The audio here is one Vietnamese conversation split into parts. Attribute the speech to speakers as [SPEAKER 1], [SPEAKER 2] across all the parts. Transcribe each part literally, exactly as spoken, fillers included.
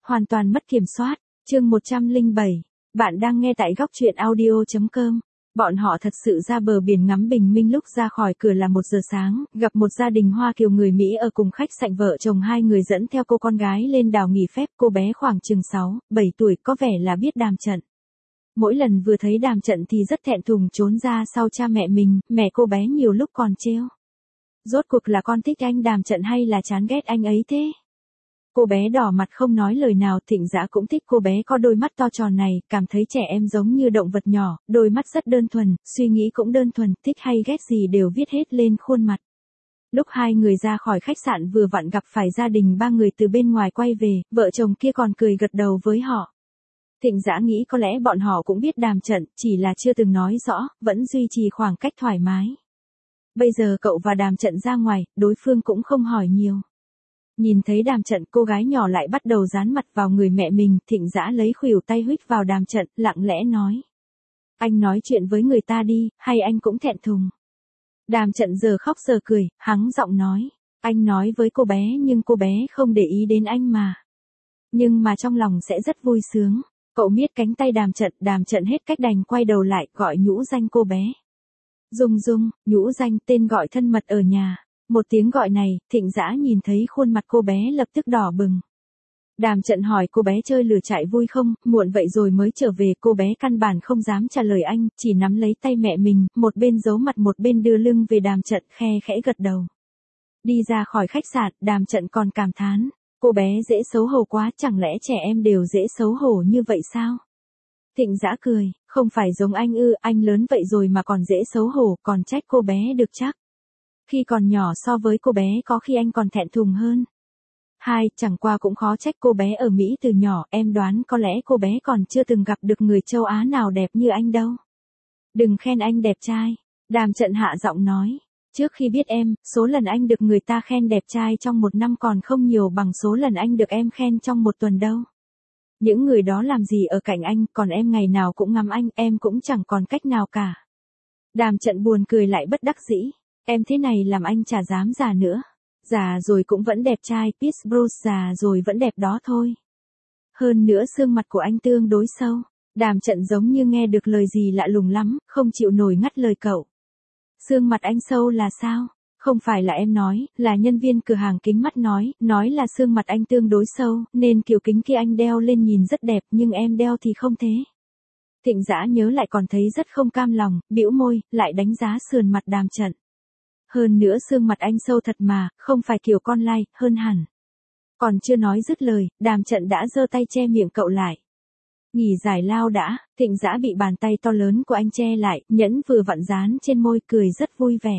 [SPEAKER 1] Hoàn toàn mất kiểm soát. Chương một trăm lẻ bảy. Bạn đang nghe tại góc truyện audio chấm com. Bọn họ thật sự ra bờ biển ngắm bình minh, lúc ra khỏi cửa là một giờ sáng, gặp một gia đình Hoa Kiều người Mỹ ở cùng khách sạn, vợ chồng hai người dẫn theo cô con gái lên đảo nghỉ phép. Cô bé khoảng chừng sáu, bảy tuổi, có vẻ là biết đàm trận. Mỗi lần vừa thấy đàm trận thì rất thẹn thùng trốn ra sau cha mẹ mình, mẹ cô bé nhiều lúc còn trêu. Rốt cuộc là con thích anh đàm trận hay là chán ghét anh ấy thế? Cô bé đỏ mặt không nói lời nào. Thịnh Dã cũng thích cô bé có đôi mắt to tròn này, cảm thấy trẻ em giống như động vật nhỏ, đôi mắt rất đơn thuần, suy nghĩ cũng đơn thuần, thích hay ghét gì đều viết hết lên khuôn mặt. Lúc hai người ra khỏi khách sạn vừa vặn gặp phải gia đình ba người từ bên ngoài quay về, vợ chồng kia còn cười gật đầu với họ. Thịnh Dã nghĩ có lẽ bọn họ cũng biết đàm trận, chỉ là chưa từng nói rõ, vẫn duy trì khoảng cách thoải mái. Bây giờ cậu và đàm trận ra ngoài, đối phương cũng không hỏi nhiều. Nhìn thấy đàm trận, cô gái nhỏ lại bắt đầu dán mặt vào người mẹ mình. Thịnh Dã lấy khuỷu tay huých vào đàm trận, lặng lẽ nói. Anh nói chuyện với người ta đi, hay anh cũng thẹn thùng. Đàm trận giờ khóc giờ cười, hắng giọng nói. Anh nói với cô bé nhưng cô bé không để ý đến anh mà. Nhưng mà trong lòng sẽ rất vui sướng. Cậu miết cánh tay đàm trận, đàm trận hết cách đành quay đầu lại, gọi nhũ danh cô bé. Dung Dung, nhũ danh, tên gọi thân mật ở nhà. Một tiếng gọi này, Thịnh Dã nhìn thấy khuôn mặt cô bé lập tức đỏ bừng. Đàm trận hỏi cô bé chơi lửa trại vui không, muộn vậy rồi mới trở về. Cô bé căn bản không dám trả lời anh, chỉ nắm lấy tay mẹ mình, một bên giấu mặt một bên đưa lưng về đàm trận, khe khẽ gật đầu. Đi ra khỏi khách sạn, đàm trận còn cảm thán. Cô bé dễ xấu hổ quá, chẳng lẽ trẻ em đều dễ xấu hổ như vậy sao? Thịnh Dã cười, không phải giống anh ư, anh lớn vậy rồi mà còn dễ xấu hổ, còn trách cô bé được chắc. Khi còn nhỏ so với cô bé có khi anh còn thẹn thùng hơn. Hai, chẳng qua cũng khó trách cô bé ở Mỹ từ nhỏ, em đoán có lẽ cô bé còn chưa từng gặp được người châu Á nào đẹp như anh đâu. Đừng khen anh đẹp trai, đàm trận hạ giọng nói. Trước khi biết em, số lần anh được người ta khen đẹp trai trong một năm còn không nhiều bằng số lần anh được em khen trong một tuần đâu. Những người đó làm gì ở cạnh anh, còn em ngày nào cũng ngắm anh, em cũng chẳng còn cách nào cả. Đàm trận buồn cười lại bất đắc dĩ. Em thế này làm anh chả dám già nữa. Già rồi cũng vẫn đẹp trai, Pierce Brosnan già rồi vẫn đẹp đó thôi. Hơn nữa xương mặt của anh tương đối sâu. Đàm trận giống như nghe được lời gì lạ lùng lắm, không chịu nổi ngắt lời cậu. Xương mặt anh sâu là sao? Không phải là em nói, là nhân viên cửa hàng kính mắt nói, nói là xương mặt anh tương đối sâu, nên kiểu kính kia anh đeo lên nhìn rất đẹp, nhưng em đeo thì không thế. Thịnh Dã nhớ lại còn thấy rất không cam lòng, bĩu môi, lại đánh giá sườn mặt đàm trận. Hơn nữa xương mặt anh sâu thật mà, không phải kiểu con lai, hơn hẳn. Còn chưa nói dứt lời, đàm trận đã giơ tay che miệng cậu lại. Nghỉ giải lao đã, Thịnh Dã bị bàn tay to lớn của anh che lại, nhẫn vừa vặn dán trên môi, cười rất vui vẻ.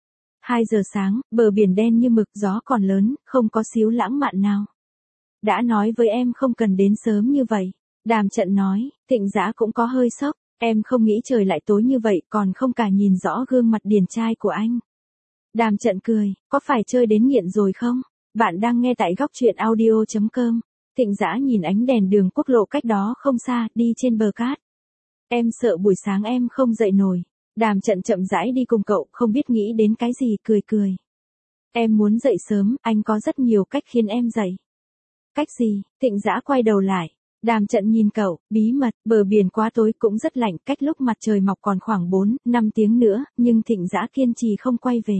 [SPEAKER 1] Hai giờ sáng, bờ biển đen như mực, gió còn lớn, không có xíu lãng mạn nào. Đã nói với em không cần đến sớm như vậy. Đàm trận nói. Thịnh Dã cũng có hơi sốc. Em không nghĩ trời lại tối như vậy, còn không cả nhìn rõ gương mặt điển trai của anh. Đàm trận cười, có phải chơi đến nghiện rồi không? Bạn đang nghe tại góc truyện audio chấm com. Thịnh Dã nhìn ánh đèn đường quốc lộ cách đó không xa, đi trên bờ cát. Em sợ buổi sáng em không dậy nổi. Đàm trận chậm rãi đi cùng cậu, không biết nghĩ đến cái gì, cười cười. Em muốn dậy sớm, anh có rất nhiều cách khiến em dậy. Cách gì? Thịnh Dã quay đầu lại. Đàm trận nhìn cậu, bí mật, bờ biển quá tối cũng rất lạnh, cách lúc mặt trời mọc còn khoảng bốn, năm tiếng nữa, nhưng Thịnh Dã kiên trì không quay về.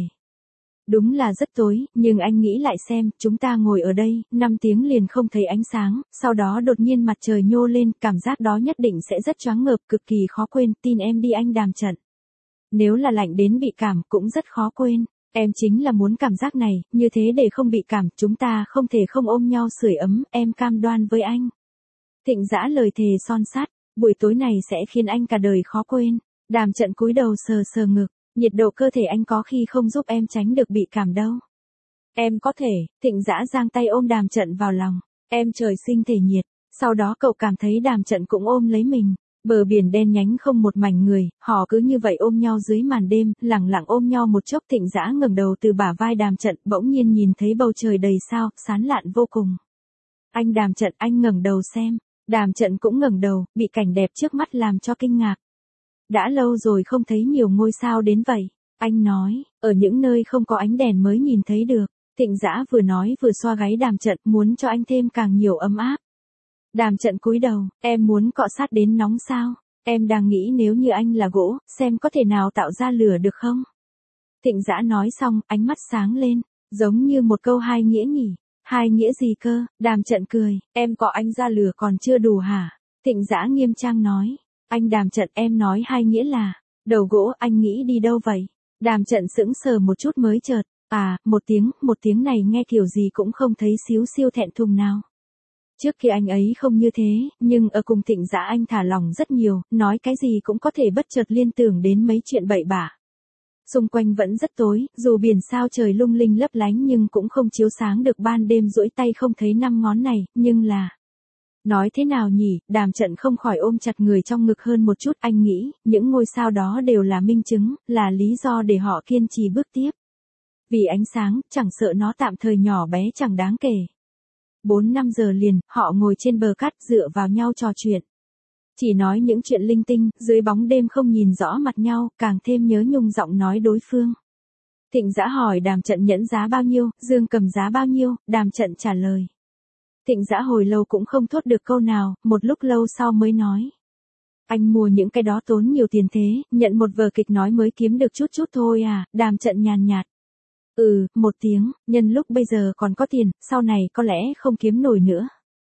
[SPEAKER 1] Đúng là rất tối, nhưng anh nghĩ lại xem, chúng ta ngồi ở đây, năm tiếng liền không thấy ánh sáng, sau đó đột nhiên mặt trời nhô lên, cảm giác đó nhất định sẽ rất choáng ngợp, cực kỳ khó quên, tin em đi anh đàm trận. Nếu là lạnh đến bị cảm, cũng rất khó quên. Em chính là muốn cảm giác này, như thế để không bị cảm, chúng ta không thể không ôm nhau sưởi ấm, em cam đoan với anh. Thịnh Dã lời thề son sắt, buổi tối này sẽ khiến anh cả đời khó quên. Đàm trận cúi đầu sờ sờ ngực, nhiệt độ cơ thể anh có khi không giúp em tránh được bị cảm đâu. Em có thể. Thịnh Dã giang tay ôm đàm trận vào lòng. Em trời sinh thể nhiệt. Sau đó cậu cảm thấy đàm trận cũng ôm lấy mình. Bờ biển đen nhánh không một mảnh người, họ cứ như vậy ôm nhau dưới màn đêm, lẳng lặng ôm nhau một chốc. Thịnh Dã ngẩng đầu từ bả vai đàm trận, bỗng nhiên nhìn thấy bầu trời đầy sao, sáng lạn vô cùng. Anh đàm trận, anh ngẩng đầu xem. Đàm trận cũng ngẩng đầu, bị cảnh đẹp trước mắt làm cho kinh ngạc. Đã lâu rồi không thấy nhiều ngôi sao đến vậy. Anh nói, ở những nơi không có ánh đèn mới nhìn thấy được. Thịnh Dã vừa nói vừa xoa gáy đàm trận, muốn cho anh thêm càng nhiều ấm áp. Đàm Trận cúi đầu, em muốn cọ sát đến nóng sao? Em đang nghĩ nếu như anh là gỗ, xem có thể nào tạo ra lửa được không? Thịnh Dã nói xong, ánh mắt sáng lên, giống như một câu hai nghĩa nhỉ. Hai nghĩa gì cơ? Đàm Trận cười, em cọ anh ra lửa còn chưa đủ hả? Thịnh Dã nghiêm trang nói, anh Đàm Trận em nói hai nghĩa là, đầu gỗ anh nghĩ đi đâu vậy? Đàm Trận sững sờ một chút mới chợt, à, một tiếng, một tiếng này nghe kiểu gì cũng không thấy xíu xiu thẹn thùng nào. Trước kia anh ấy không như thế, nhưng ở cùng Thịnh Dã anh thả lỏng rất nhiều, nói cái gì cũng có thể bất chợt liên tưởng đến mấy chuyện bậy bạ. Xung quanh vẫn rất tối, dù biển sao trời lung linh lấp lánh nhưng cũng không chiếu sáng được ban đêm duỗi tay không thấy năm ngón này, nhưng là... Nói thế nào nhỉ, Đàm Trận không khỏi ôm chặt người trong ngực hơn một chút, anh nghĩ, những ngôi sao đó đều là minh chứng, là lý do để họ kiên trì bước tiếp. Vì ánh sáng, chẳng sợ nó tạm thời nhỏ bé chẳng đáng kể. Bốn năm giờ liền, họ ngồi trên bờ cát dựa vào nhau trò chuyện. Chỉ nói những chuyện linh tinh, dưới bóng đêm không nhìn rõ mặt nhau, càng thêm nhớ nhung giọng nói đối phương. Thịnh Dã hỏi Đàm Trận nhẫn giá bao nhiêu, Dương Cầm giá bao nhiêu, Đàm Trận trả lời. Thịnh Dã hồi lâu cũng không thốt được câu nào, một lúc lâu sau mới nói. Anh mua những cái đó tốn nhiều tiền thế, nhận một vở kịch nói mới kiếm được chút chút thôi à, Đàm Trận nhàn nhạt. Ừ, một tiếng, nhân lúc bây giờ còn có tiền, sau này có lẽ không kiếm nổi nữa.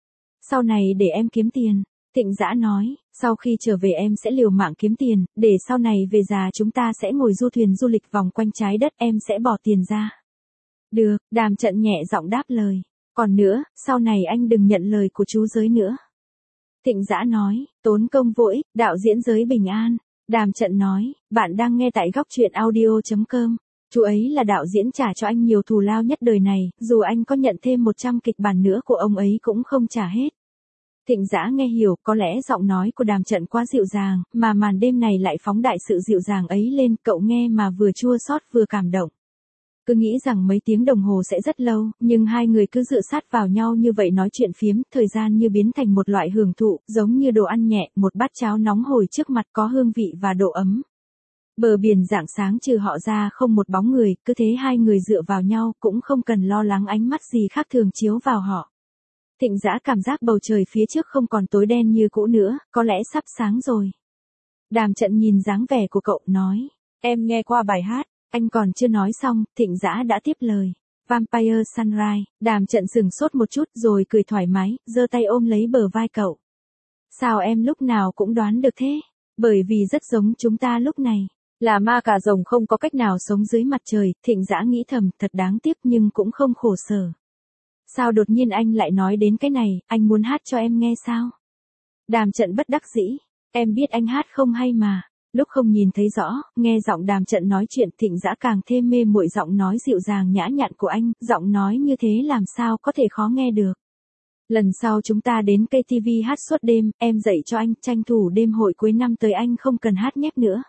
[SPEAKER 1] Sau này để em kiếm tiền, Thịnh Dã nói, sau khi trở về em sẽ liều mạng kiếm tiền, để sau này về già chúng ta sẽ ngồi du thuyền du lịch vòng quanh trái đất em sẽ bỏ tiền ra. Được, Đàm Trận nhẹ giọng đáp lời. Còn nữa, sau này anh đừng nhận lời của chú giới nữa. Thịnh Dã nói, tốn công vô ích, đạo diễn giới bình an. Đàm Trận nói, bạn đang nghe tại góc truyện audio chấm com. Chú ấy là đạo diễn trả cho anh nhiều thù lao nhất đời này, dù anh có nhận thêm một trăm kịch bản nữa của ông ấy cũng không trả hết. Thịnh Dã nghe hiểu, có lẽ giọng nói của Đàm Trận quá dịu dàng, mà màn đêm này lại phóng đại sự dịu dàng ấy lên, cậu nghe mà vừa chua xót vừa cảm động. Cứ nghĩ rằng mấy tiếng đồng hồ sẽ rất lâu, nhưng hai người cứ dựa sát vào nhau như vậy nói chuyện phiếm, thời gian như biến thành một loại hưởng thụ, giống như đồ ăn nhẹ, một bát cháo nóng hổi trước mặt có hương vị và độ ấm. Bờ biển rạng sáng trừ họ ra không một bóng người, cứ thế hai người dựa vào nhau, cũng không cần lo lắng ánh mắt gì khác thường chiếu vào họ. Thịnh Dã cảm giác bầu trời phía trước không còn tối đen như cũ nữa, có lẽ sắp sáng rồi. Đàm Trận nhìn dáng vẻ của cậu, nói, em nghe qua bài hát. Anh còn chưa nói xong, Thịnh Dã đã tiếp lời. Vampire Sunrise, Đàm Trận sửng sốt một chút rồi cười thoải mái, giơ tay ôm lấy bờ vai cậu. Sao em lúc nào cũng đoán được thế? Bởi vì rất giống chúng ta lúc này. Là ma cà rồng không có cách nào sống dưới mặt trời, Thịnh Dã nghĩ thầm, thật đáng tiếc nhưng cũng không khổ sở. Sao đột nhiên anh lại nói đến cái này, anh muốn hát cho em nghe sao? Đàm Trận bất đắc dĩ, em biết anh hát không hay mà. Lúc không nhìn thấy rõ, nghe giọng Đàm Trận nói chuyện, Thịnh Dã càng thêm mê muội giọng nói dịu dàng nhã nhặn của anh, giọng nói như thế làm sao có thể khó nghe được. Lần sau chúng ta đến ca tê vê hát suốt đêm, em dạy cho anh, tranh thủ đêm hội cuối năm tới anh không cần hát nhép nữa.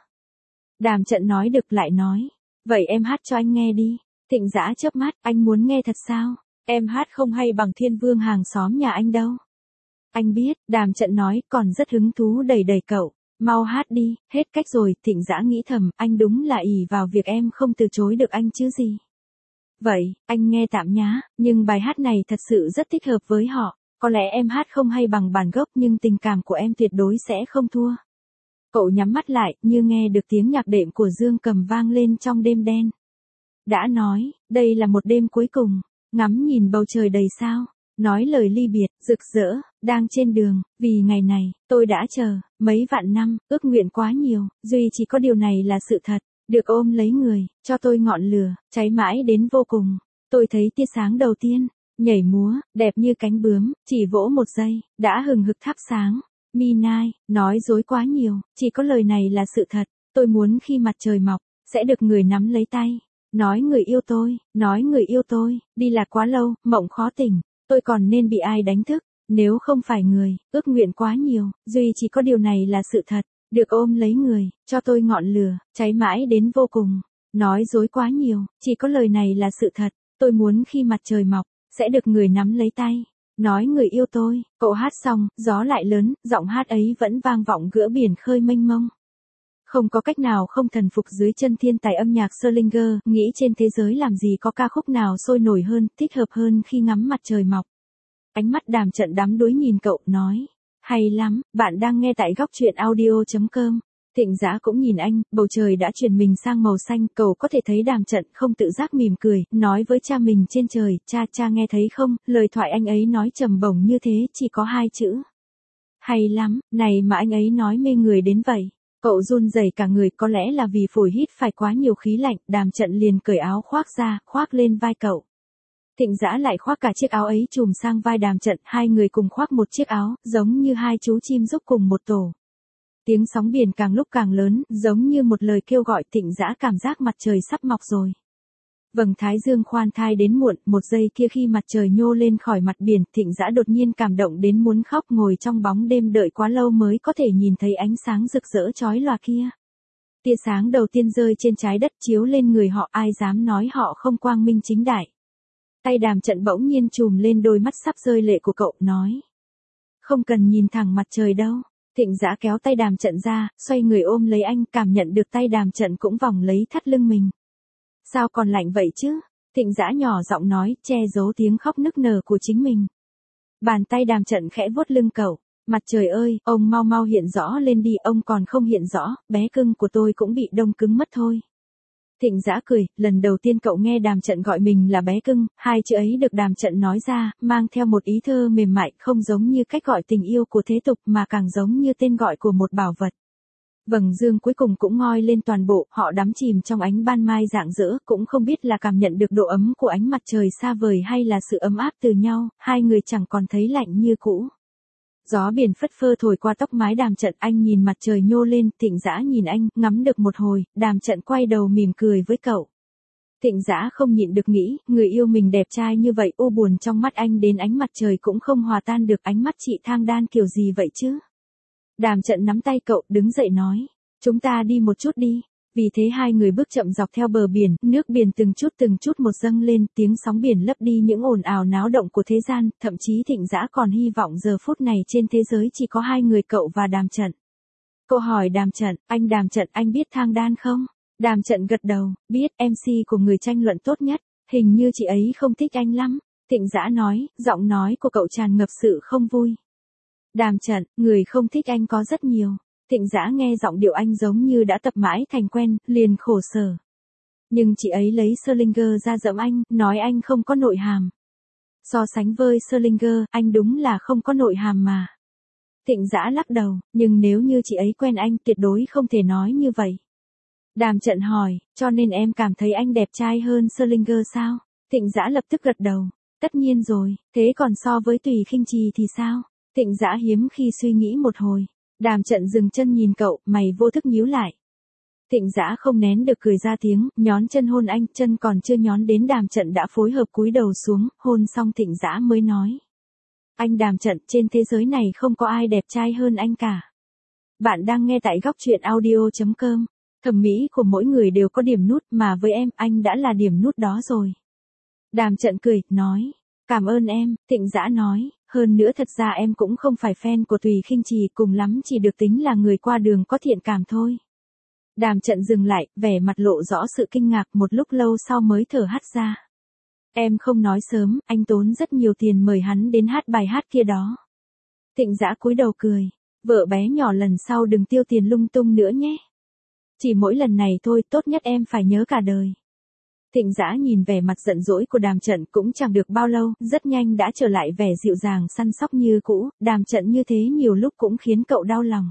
[SPEAKER 1] Đàm Trận nói được lại nói, vậy em hát cho anh nghe đi. Thịnh Dã chớp mắt, anh muốn nghe thật sao? Em hát không hay bằng Thiên Vương hàng xóm nhà anh đâu. Anh biết, Đàm Trận nói, còn rất hứng thú đầy đầy cậu. Mau hát đi, hết cách rồi, Thịnh Dã nghĩ thầm, anh đúng là ỷ vào việc em không từ chối được anh chứ gì. Vậy, anh nghe tạm nhá, nhưng bài hát này thật sự rất thích hợp với họ, có lẽ em hát không hay bằng bản gốc nhưng tình cảm của em tuyệt đối sẽ không thua. Cậu nhắm mắt lại, như nghe được tiếng nhạc đệm của Dương Cầm vang lên trong đêm đen. Đã nói, đây là một đêm cuối cùng, ngắm nhìn bầu trời đầy sao. Nói lời ly biệt, rực rỡ, đang trên đường, vì ngày này, tôi đã chờ, mấy vạn năm, ước nguyện quá nhiều, duy chỉ có điều này là sự thật, được ôm lấy người, cho tôi ngọn lửa, cháy mãi đến vô cùng. Tôi thấy tia sáng đầu tiên, nhảy múa, đẹp như cánh bướm, chỉ vỗ một giây, đã hừng hực thắp sáng. Midnight, nói dối quá nhiều, chỉ có lời này là sự thật, tôi muốn khi mặt trời mọc, sẽ được người nắm lấy tay. Nói người yêu tôi, nói người yêu tôi, đi lạc quá lâu, mộng khó tỉnh. Tôi còn nên bị ai đánh thức, nếu không phải người, ước nguyện quá nhiều, duy chỉ có điều này là sự thật, được ôm lấy người, cho tôi ngọn lửa, cháy mãi đến vô cùng. Nói dối quá nhiều, chỉ có lời này là sự thật, tôi muốn khi mặt trời mọc, sẽ được người nắm lấy tay. Nói người yêu tôi, cậu hát xong, gió lại lớn, giọng hát ấy vẫn vang vọng giữa biển khơi mênh mông. Không có cách nào không thần phục dưới chân thiên tài âm nhạc Salinger, nghĩ trên thế giới làm gì có ca khúc nào sôi nổi hơn, thích hợp hơn khi ngắm mặt trời mọc. Ánh mắt Đàm Trận đắm đuối nhìn cậu, nói. Hay lắm, bạn đang nghe tại góc truyện audio.com. Thịnh Dã cũng nhìn anh, bầu trời đã chuyển mình sang màu xanh, cậu có thể thấy Đàm Trận không tự giác mỉm cười, nói với cha mình trên trời, cha cha nghe thấy không, lời thoại anh ấy nói trầm bổng như thế, chỉ có hai chữ. Hay lắm, này mà anh ấy nói mê người đến vậy. Cậu run rẩy cả người, có lẽ là vì phổi hít phải quá nhiều khí lạnh, Đàm Trận liền cởi áo khoác ra, khoác lên vai cậu. Thịnh Dã lại khoác cả chiếc áo ấy trùm sang vai Đàm Trận, hai người cùng khoác một chiếc áo, giống như hai chú chim giúp cùng một tổ. Tiếng sóng biển càng lúc càng lớn, giống như một lời kêu gọi. Thịnh Dã cảm giác mặt trời sắp mọc rồi. Vầng thái dương khoan thai đến muộn, một giây kia khi mặt trời nhô lên khỏi mặt biển, Thịnh Dã đột nhiên cảm động đến muốn khóc, ngồi trong bóng đêm đợi quá lâu mới có thể nhìn thấy ánh sáng rực rỡ chói lòa kia. Tia sáng đầu tiên rơi trên trái đất chiếu lên người họ, ai dám nói họ không quang minh chính đại. Tay Đàm Trận bỗng nhiên chùm lên đôi mắt sắp rơi lệ của cậu, nói. Không cần nhìn thẳng mặt trời đâu. Thịnh Dã kéo tay Đàm Trận ra, xoay người ôm lấy anh, cảm nhận được tay Đàm Trận cũng vòng lấy thắt lưng mình. Sao còn lạnh vậy chứ? Thịnh Dã nhỏ giọng nói, che giấu tiếng khóc nức nở của chính mình. Bàn tay Đàm Trận khẽ vuốt lưng cậu. Mặt trời ơi, ông mau mau hiện rõ lên đi, ông còn không hiện rõ, bé cưng của tôi cũng bị đông cứng mất thôi. Thịnh Dã cười, lần đầu tiên cậu nghe Đàm Trận gọi mình là bé cưng, hai chữ ấy được Đàm Trận nói ra, mang theo một ý thơ mềm mại, không giống như cách gọi tình yêu của thế tục mà càng giống như tên gọi của một bảo vật. Vầng dương cuối cùng cũng ngoi lên toàn bộ, họ đắm chìm trong ánh ban mai rạng rỡ, cũng không biết là cảm nhận được độ ấm của ánh mặt trời xa vời hay là sự ấm áp từ nhau, hai người chẳng còn thấy lạnh như cũ. Gió biển phất phơ thổi qua tóc mái Đàm Trận, anh nhìn mặt trời nhô lên, Thịnh Dã nhìn anh, ngắm được một hồi, Đàm Trận quay đầu mỉm cười với cậu. Thịnh Dã không nhịn được nghĩ, người yêu mình đẹp trai như vậy, u buồn trong mắt anh đến ánh mặt trời cũng không hòa tan được, ánh mắt chị Thang Đan kiểu gì vậy chứ? Đàm Trận nắm tay cậu, đứng dậy nói, chúng ta đi một chút đi. Vì thế hai người bước chậm dọc theo bờ biển, nước biển từng chút từng chút một dâng lên, tiếng sóng biển lấp đi những ồn ào náo động của thế gian, thậm chí Thịnh Dã còn hy vọng giờ phút này trên thế giới chỉ có hai người cậu và Đàm Trận. Cô hỏi Đàm Trận, anh Đàm Trận, anh biết Thang Đan không? Đàm Trận gật đầu, biết, em xê của người tranh luận tốt nhất, hình như chị ấy không thích anh lắm. Thịnh Dã nói, giọng nói của cậu tràn ngập sự không vui. Đàm Trận, người không thích anh có rất nhiều. Thịnh Dã nghe giọng điệu anh giống như đã tập mãi thành quen, liền khổ sở. Nhưng chị ấy lấy Slinger ra giẫm anh, nói anh không có nội hàm. So sánh với Slinger, anh đúng là không có nội hàm mà. Thịnh Dã lắc đầu, nhưng nếu như chị ấy quen anh, tuyệt đối không thể nói như vậy. Đàm Trận hỏi, cho nên em cảm thấy anh đẹp trai hơn Slinger sao? Thịnh Dã lập tức gật đầu, tất nhiên rồi, thế còn so với Tùy Khinh Trì thì sao? Thịnh Dã hiếm khi suy nghĩ một hồi. Đàm Trận dừng chân nhìn cậu, mày vô thức nhíu lại. Thịnh Dã không nén được cười ra tiếng, nhón chân hôn anh, chân còn chưa nhón đến Đàm Trận đã phối hợp cúi đầu xuống, hôn xong Thịnh Dã mới nói. Anh Đàm Trận, trên thế giới này không có ai đẹp trai hơn anh cả. Bạn đang nghe tại góc truyện audio.com. Thẩm mỹ của mỗi người đều có điểm nút, mà với em, anh đã là điểm nút đó rồi. Đàm Trận cười, nói. Cảm ơn em, Thịnh Dã nói. Hơn nữa thật ra em cũng không phải fan của Tùy Khinh Trì, cùng lắm chỉ được tính là người qua đường có thiện cảm thôi. Đàm Trận dừng lại, vẻ mặt lộ rõ sự kinh ngạc, một lúc lâu sau mới thở hắt ra. Em không nói sớm, anh tốn rất nhiều tiền mời hắn đến hát bài hát kia đó. Thịnh Dã cúi đầu cười. Vợ bé nhỏ lần sau đừng tiêu tiền lung tung nữa nhé. Chỉ mỗi lần này thôi, tốt nhất em phải nhớ cả đời. Thịnh Dã nhìn vẻ mặt giận dỗi của Đàm Trận cũng chẳng được bao lâu, rất nhanh đã trở lại vẻ dịu dàng săn sóc như cũ, Đàm Trận như thế nhiều lúc cũng khiến cậu đau lòng.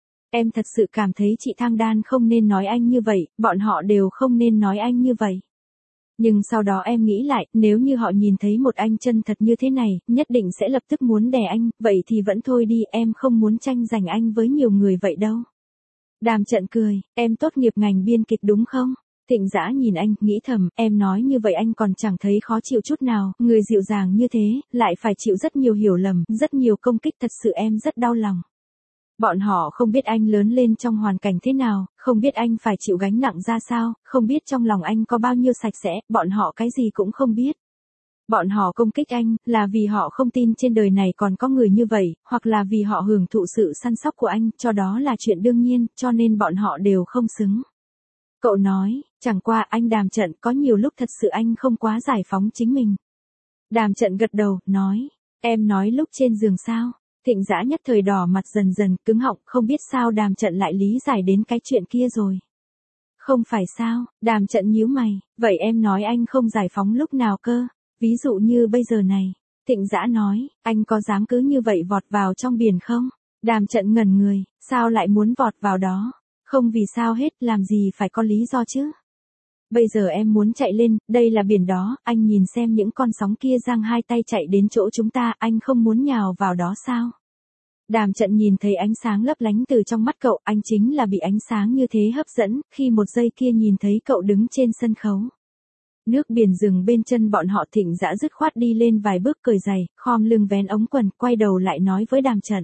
[SPEAKER 1] Em thật sự cảm thấy chị Thang Đan không nên nói anh như vậy, bọn họ đều không nên nói anh như vậy. Nhưng sau đó em nghĩ lại, nếu như họ nhìn thấy một anh chân thật như thế này, nhất định sẽ lập tức muốn đè anh, vậy thì vẫn thôi đi, em không muốn tranh giành anh với nhiều người vậy đâu. Đàm Trận cười, em tốt nghiệp ngành biên kịch đúng không? Thịnh Dã nhìn anh, nghĩ thầm, em nói như vậy anh còn chẳng thấy khó chịu chút nào, người dịu dàng như thế, lại phải chịu rất nhiều hiểu lầm, rất nhiều công kích, thật sự em rất đau lòng. Bọn họ không biết anh lớn lên trong hoàn cảnh thế nào, không biết anh phải chịu gánh nặng ra sao, không biết trong lòng anh có bao nhiêu sạch sẽ, bọn họ cái gì cũng không biết. Bọn họ công kích anh, là vì họ không tin trên đời này còn có người như vậy, hoặc là vì họ hưởng thụ sự săn sóc của anh, cho đó là chuyện đương nhiên, cho nên bọn họ đều không xứng. Cậu nói, chẳng qua anh Đàm Trận có nhiều lúc thật sự anh không quá giải phóng chính mình. Đàm Trận gật đầu, nói, Em nói lúc trên giường sao? Thịnh Dã nhất thời đỏ mặt dần dần cứng họng, không biết sao Đàm Trận lại lý giải đến cái chuyện kia rồi. Không phải sao, Đàm Trận nhíu mày, vậy em nói anh không giải phóng lúc nào cơ, ví dụ như bây giờ này. Thịnh Dã nói, anh có dám cứ như vậy vọt vào trong biển không? Đàm Trận ngẩn người, sao lại muốn vọt vào đó? Không vì sao hết, làm gì phải có lý do chứ? Bây giờ em muốn chạy lên, đây là biển đó, anh nhìn xem những con sóng kia giang hai tay chạy đến chỗ chúng ta, anh không muốn nhào vào đó sao? Đàm Trận nhìn thấy ánh sáng lấp lánh từ trong mắt cậu, anh chính là bị ánh sáng như thế hấp dẫn, khi một giây kia nhìn thấy cậu đứng trên sân khấu. Nước biển dừng bên chân bọn họ. Thịnh Dã dứt khoát đi lên vài bước cởi giày, khom lưng vén ống quần, quay đầu lại nói với Đàm Trận.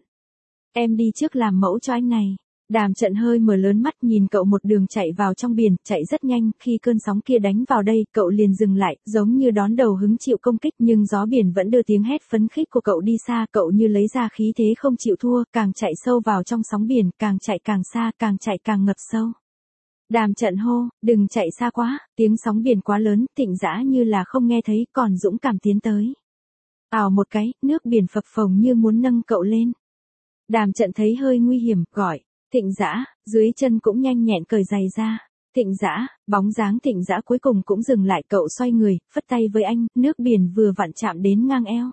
[SPEAKER 1] Em đi trước làm mẫu cho anh này. Đàm Trận hơi mở lớn mắt nhìn cậu một đường chạy vào trong biển, chạy rất nhanh, khi cơn sóng kia đánh vào đây, cậu liền dừng lại, giống như đón đầu hứng chịu công kích, nhưng gió biển vẫn đưa tiếng hét phấn khích của cậu đi xa, cậu như lấy ra khí thế không chịu thua, càng chạy sâu vào trong sóng biển, càng chạy càng xa, càng chạy càng ngập sâu. Đàm Trận hô, đừng chạy xa quá, tiếng sóng biển quá lớn, Thịnh Dã như là không nghe thấy, còn dũng cảm tiến tới. Ào một cái, nước biển phập phồng như muốn nâng cậu lên. Đàm Trận thấy hơi nguy hiểm, gọi. Thịnh Dã, dưới chân cũng nhanh nhẹn cởi giày ra. Thịnh Dã, bóng dáng Thịnh Dã cuối cùng cũng dừng lại, cậu xoay người, phất tay với anh, nước biển vừa vặn chạm đến ngang eo.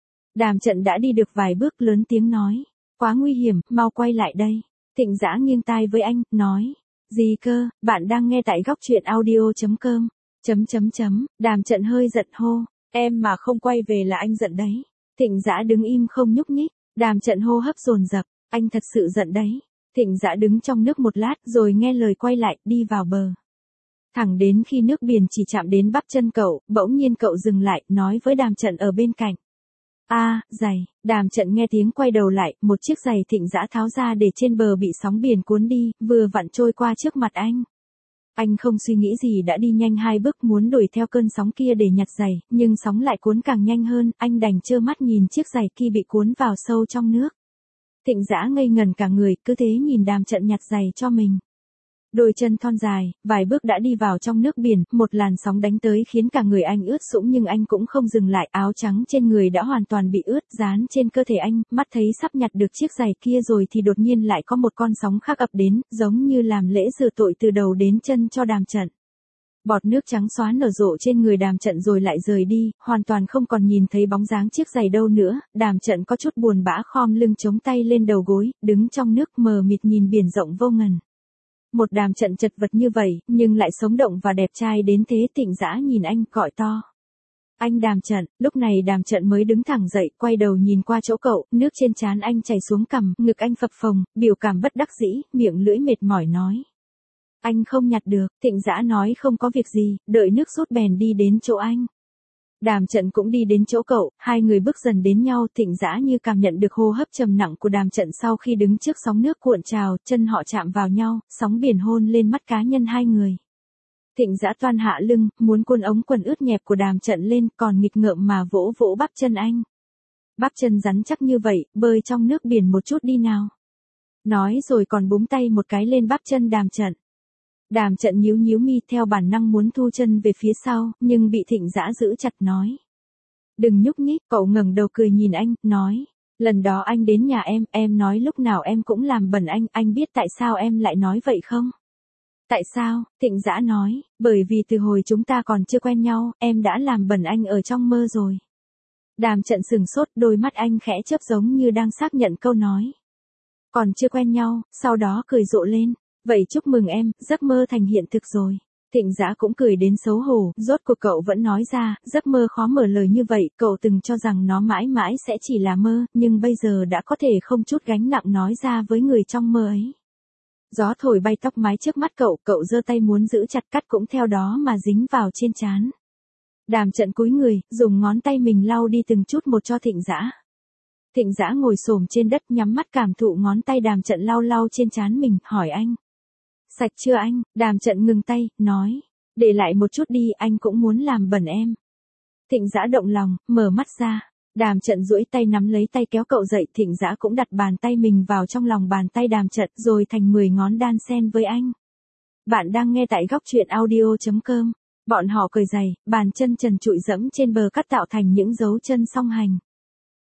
[SPEAKER 1] Đàm Trận đã đi được vài bước lớn tiếng nói, quá nguy hiểm, mau quay lại đây. Thịnh Dã nghiêng tai với anh, nói, gì cơ, bạn đang nghe tại góc truyện audio chấm com, chấm chấm chấm, Đàm Trận hơi giận hô, em mà không quay về là anh giận đấy. Thịnh Dã đứng im không nhúc nhích, Đàm Trận hô hấp dồn dập, anh thật sự giận đấy. Thịnh Dã đứng trong nước một lát rồi nghe lời quay lại, đi vào bờ. Thẳng đến khi nước biển chỉ chạm đến bắp chân cậu, bỗng nhiên cậu dừng lại, nói với Đàm Trận ở bên cạnh. A, à, giày. Đàm Trận nghe tiếng quay đầu lại, một chiếc giày Thịnh Dã tháo ra để trên bờ bị sóng biển cuốn đi, vừa vặn trôi qua trước mặt anh. Anh không suy nghĩ gì đã đi nhanh hai bước muốn đuổi theo cơn sóng kia để nhặt giày, nhưng sóng lại cuốn càng nhanh hơn, anh đành trơ mắt nhìn chiếc giày kia bị cuốn vào sâu trong nước. Thịnh Dã ngây ngần cả người, cứ thế nhìn Đàm Trận nhặt giày cho mình. Đôi chân thon dài, vài bước đã đi vào trong nước biển, một làn sóng đánh tới khiến cả người anh ướt sũng nhưng anh cũng không dừng lại, áo trắng trên người đã hoàn toàn bị ướt, dán trên cơ thể anh, mắt thấy sắp nhặt được chiếc giày kia rồi thì đột nhiên lại có một con sóng khác ập đến, giống như làm lễ rửa tội từ đầu đến chân cho Đàm Trận. Bọt nước trắng xóa nở rộ trên người Đàm Trận rồi lại rời đi, hoàn toàn không còn nhìn thấy bóng dáng chiếc giày đâu nữa. Đàm Trận có chút buồn bã khom lưng chống tay lên đầu gối, đứng trong nước mờ mịt nhìn biển rộng vô ngần. Một Đàm Trận chật vật như vậy, nhưng lại sống động và đẹp trai đến thế. Thịnh Dã nhìn anh, gọi to. Anh Đàm Trận. Lúc này Đàm Trận mới đứng thẳng dậy, quay đầu nhìn qua chỗ cậu, nước trên trán anh chảy xuống cằm, ngực anh phập phồng, biểu cảm bất đắc dĩ, miệng lưỡi mệt mỏi nói. Anh không nhặt được. Thịnh Dã nói không có việc gì, đợi nước rút bèn đi đến chỗ anh. Đàm Trận cũng đi đến chỗ cậu, hai người bước dần đến nhau. Thịnh Dã như cảm nhận được hô hấp trầm nặng của Đàm Trận sau khi đứng trước sóng nước cuộn trào, chân họ chạm vào nhau, sóng biển hôn lên mắt cá nhân hai người. Thịnh Dã toan hạ lưng, muốn cuốn ống quần ướt nhẹp của Đàm Trận lên, còn nghịch ngợm mà vỗ vỗ bắp chân anh. Bắp chân rắn chắc như vậy, bơi trong nước biển một chút đi nào. Nói rồi còn búng tay một cái lên bắp chân Đàm Trận. Đàm Trận nhíu nhíu mi theo bản năng muốn thu chân về phía sau, nhưng bị Thịnh Dã giữ chặt nói. Đừng nhúc nhích, cậu ngẩng đầu cười nhìn anh, nói. Lần đó anh đến nhà em, em nói lúc nào em cũng làm bẩn anh, anh biết tại sao em lại nói vậy không? Tại sao? Thịnh Dã nói, bởi vì từ hồi chúng ta còn chưa quen nhau, em đã làm bẩn anh ở trong mơ rồi. Đàm Trận sừng sốt, đôi mắt anh khẽ chớp giống như đang xác nhận câu nói. Còn chưa quen nhau, sau đó cười rộ lên. Vậy chúc mừng em, giấc mơ thành hiện thực rồi. Thịnh Dã cũng cười đến xấu hổ, rốt cuộc cậu vẫn nói ra, giấc mơ khó mở lời như vậy, cậu từng cho rằng nó mãi mãi sẽ chỉ là mơ, nhưng bây giờ đã có thể không chút gánh nặng nói ra với người trong mơ ấy. Gió thổi bay tóc mái trước mắt cậu, cậu giơ tay muốn giữ chặt cắt cũng theo đó mà dính vào trên trán. Đàm Trận cúi người, dùng ngón tay mình lau đi từng chút một cho Thịnh Dã. Thịnh Dã ngồi xổm trên đất nhắm mắt cảm thụ ngón tay Đàm Trận lau lau trên trán mình, hỏi anh. Sạch chưa anh? Đàm Trận ngừng tay, nói. Để lại một chút đi, anh cũng muốn làm bẩn em. Thịnh Dã động lòng, mở mắt ra. Đàm Trận duỗi tay nắm lấy tay kéo cậu dậy. Thịnh Dã cũng đặt bàn tay mình vào trong lòng bàn tay Đàm Trận rồi thành mười ngón đan xen với anh. Bạn đang nghe tại góc truyện audio chấm com. Bọn họ cởi giày, bàn chân trần trụi dẫm trên bờ cát tạo thành những dấu chân song hành.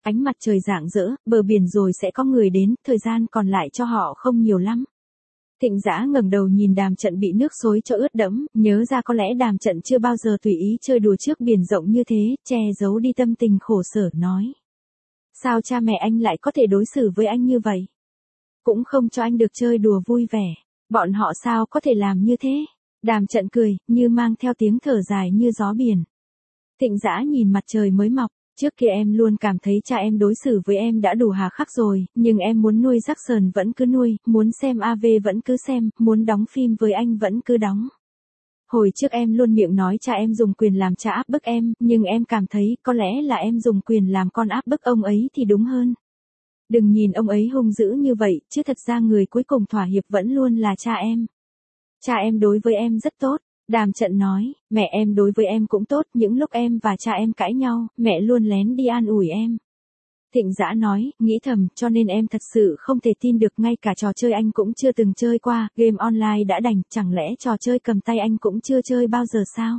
[SPEAKER 1] Ánh mặt trời rạng rỡ, bờ biển rồi sẽ có người đến, thời gian còn lại cho họ không nhiều lắm. Thịnh Dã ngẩng đầu nhìn Đàm Trận bị nước xối cho ướt đẫm, nhớ ra có lẽ Đàm Trận chưa bao giờ tùy ý chơi đùa trước biển rộng như thế, che giấu đi tâm tình khổ sở nói. Sao cha mẹ anh lại có thể đối xử với anh như vậy? Cũng không cho anh được chơi đùa vui vẻ. Bọn họ sao có thể làm như thế? Đàm Trận cười, như mang theo tiếng thở dài như gió biển. Thịnh Dã nhìn mặt trời mới mọc. Trước kia em luôn cảm thấy cha em đối xử với em đã đủ hà khắc rồi, nhưng em muốn nuôi Jackson vẫn cứ nuôi, muốn xem a vê vẫn cứ xem, muốn đóng phim với anh vẫn cứ đóng. Hồi trước em luôn miệng nói cha em dùng quyền làm cha áp bức em, nhưng em cảm thấy có lẽ là em dùng quyền làm con áp bức ông ấy thì đúng hơn. Đừng nhìn ông ấy hung dữ như vậy, chứ thật ra người cuối cùng thỏa hiệp vẫn luôn là cha em. Cha em đối với em rất tốt. Đàm Trận nói, mẹ em đối với em cũng tốt, những lúc em và cha em cãi nhau, mẹ luôn lén đi an ủi em. Thịnh Dã nói, nghĩ thầm, cho nên em thật sự không thể tin được ngay cả trò chơi anh cũng chưa từng chơi qua, game online đã đành, chẳng lẽ trò chơi cầm tay anh cũng chưa chơi bao giờ sao?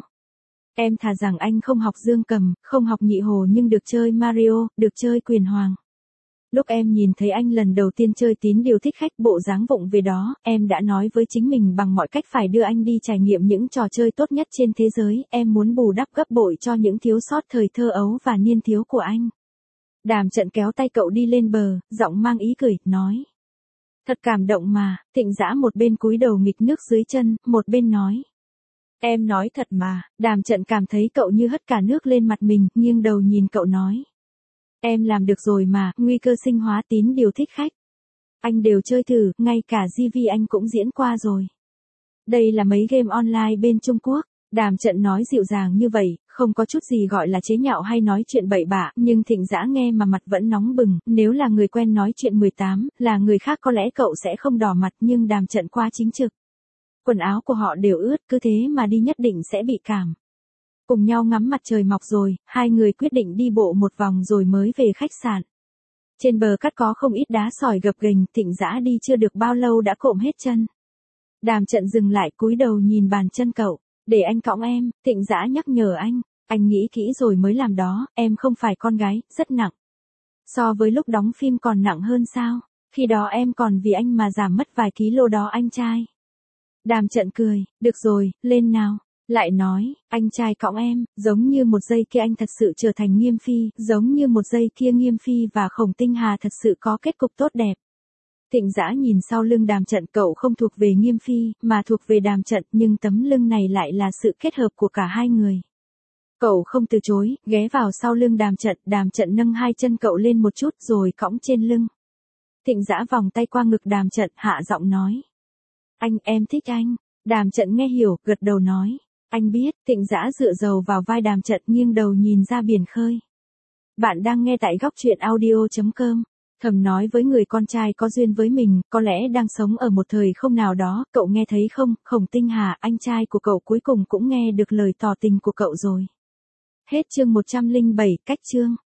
[SPEAKER 1] Em thà rằng anh không học dương cầm, không học nhị hồ nhưng được chơi Mario, được chơi quyền hoàng. Lúc em nhìn thấy anh lần đầu tiên chơi Tín Điều Thích Khách bộ dáng vụng về đó, em đã nói với chính mình bằng mọi cách phải đưa anh đi trải nghiệm những trò chơi tốt nhất trên thế giới, em muốn bù đắp gấp bội cho những thiếu sót thời thơ ấu và niên thiếu của anh. Đàm Trận kéo tay cậu đi lên bờ, giọng mang ý cười, nói. Thật cảm động mà. Thịnh Dã một bên cúi đầu nghịch nước dưới chân, một bên nói. Em nói thật mà. Đàm Trận cảm thấy cậu như hất cả nước lên mặt mình, nghiêng đầu nhìn cậu nói. Em làm được rồi mà, nguy cơ sinh hóa Tín Điều Thích Khách. Anh đều chơi thử, ngay cả giê vê anh cũng diễn qua rồi. Đây là mấy game online bên Trung Quốc. Đàm Trận nói dịu dàng như vậy, không có chút gì gọi là chế nhạo hay nói chuyện bậy bạ, nhưng Thịnh Dã nghe mà mặt vẫn nóng bừng, nếu là người quen nói chuyện mười tám, là người khác có lẽ cậu sẽ không đỏ mặt, nhưng Đàm Trận quá chính trực. Quần áo của họ đều ướt, cứ thế mà đi nhất định sẽ bị cảm. Cùng nhau ngắm mặt trời mọc rồi, hai người quyết định đi bộ một vòng rồi mới về khách sạn. Trên bờ cát có không ít đá sỏi gập ghềnh, Thịnh Dã đi chưa được bao lâu đã cộm hết chân. Đàm Trận dừng lại cúi đầu nhìn bàn chân cậu. Để anh cõng em, Thịnh Dã nhắc nhở anh. Anh nghĩ kỹ rồi mới làm đó, em không phải con gái, rất nặng. So với lúc đóng phim còn nặng hơn sao? Khi đó em còn vì anh mà giảm mất vài ký lô đó anh trai. Đàm Trận cười, được rồi, lên nào. Lại nói, anh trai cõng em, giống như một giây kia anh thật sự trở thành Nghiêm Phi, giống như một giây kia Nghiêm Phi và Khổng Tinh Hà thật sự có kết cục tốt đẹp. Thịnh Dã nhìn sau lưng Đàm Trận, cậu không thuộc về Nghiêm Phi, mà thuộc về Đàm Trận, nhưng tấm lưng này lại là sự kết hợp của cả hai người. Cậu không từ chối, ghé vào sau lưng Đàm Trận, Đàm Trận nâng hai chân cậu lên một chút rồi cõng trên lưng. Thịnh Dã vòng tay qua ngực Đàm Trận, hạ giọng nói. Anh, em thích anh. Đàm Trận nghe hiểu, gật đầu nói. Anh biết. Thịnh Dã dựa đầu vào vai Đàm Trận, nghiêng đầu nhìn ra biển khơi. Bạn đang nghe tại góc truyện audio chấm com. Thầm nói với người con trai có duyên với mình, có lẽ đang sống ở một thời không nào đó, cậu nghe thấy không, Khổng Tinh Hà, anh trai của cậu cuối cùng cũng nghe được lời tỏ tình của cậu rồi. Hết chương một trăm lẻ bảy, cách chương.